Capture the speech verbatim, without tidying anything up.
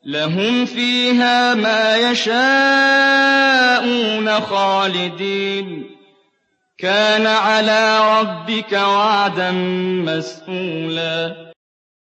لَهُمْ فِيهَا مَا يَشَاءُونَ خَالِدِينَ ۚ كَانَ عَلَىٰ رَبِّكَ وَعْدًا مَّسْئُولًا